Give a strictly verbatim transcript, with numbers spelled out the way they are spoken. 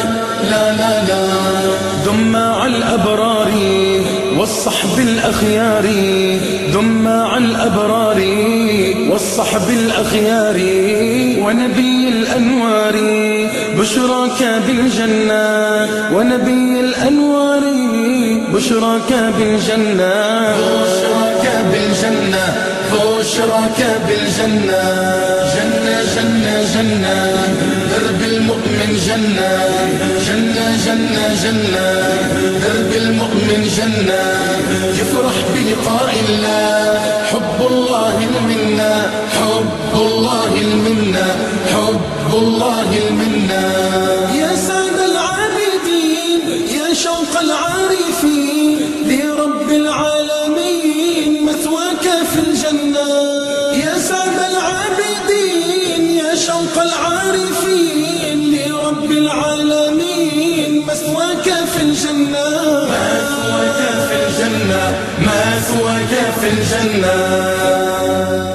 لا لا لا. دم مع الأبرار والصحب الأخيار، دم مع الأبرار والصحب الأخيار، ونبي الأنوار بشراك بالجنة، ونبي الأنوار بشراك بالجنة، بشراك بالجنة، بشراك بالجنة. جنة جنة جنة درب المؤمن جنة، جنة جنة جنة درب المؤمن جنة. يفرح بلقاء الله، حب الله المنة، حب الله المنة، حب الله المنة. يا سعد العابدين يا شوق العارفين لرب العالمين مثواك في الجنة. يا سعد العابدين يا شوق العارفين لرب العالمين مثواك في الجنة، مثواك في الجنة، مثواك في الجنة.